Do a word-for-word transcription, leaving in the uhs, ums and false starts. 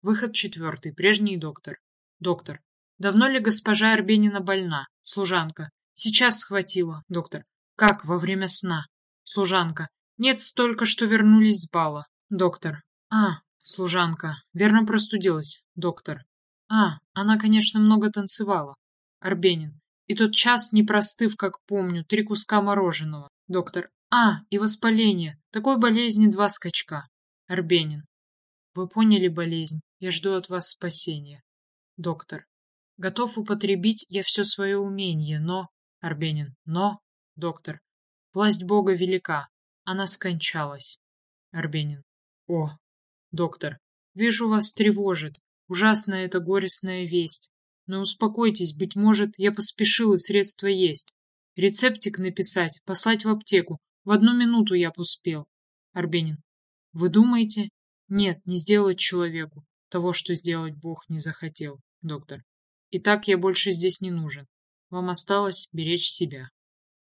Выход четвертый. Прежний доктор. Доктор. Давно ли госпожа Арбенина больна? Служанка. Сейчас схватила. Доктор. Как, во время сна? Служанка. Нет, столько, что вернулись с бала. Доктор. А, служанка. Верно простудилась. Доктор. А, она, конечно, много танцевала. Арбенин. И тот час, не простыв, как помню, три куска мороженого. Доктор. А, и воспаление. Такой болезни два скачка. Арбенин. Вы поняли болезнь. Я жду от вас спасения. Доктор. Готов употребить я все свое умение, но... Арбенин. Но... Доктор. Власть Бога велика. Она скончалась. Арбенин. О, доктор, вижу, вас тревожит. Ужасная эта горестная весть. Но успокойтесь, быть может, я поспешил и средства есть. Рецептик написать, послать в аптеку. В одну минуту я б успел. Арбенин. Вы думаете? Нет, не сделать человеку того, что сделать Бог не захотел, доктор. Итак, я больше здесь не нужен. Вам осталось беречь себя.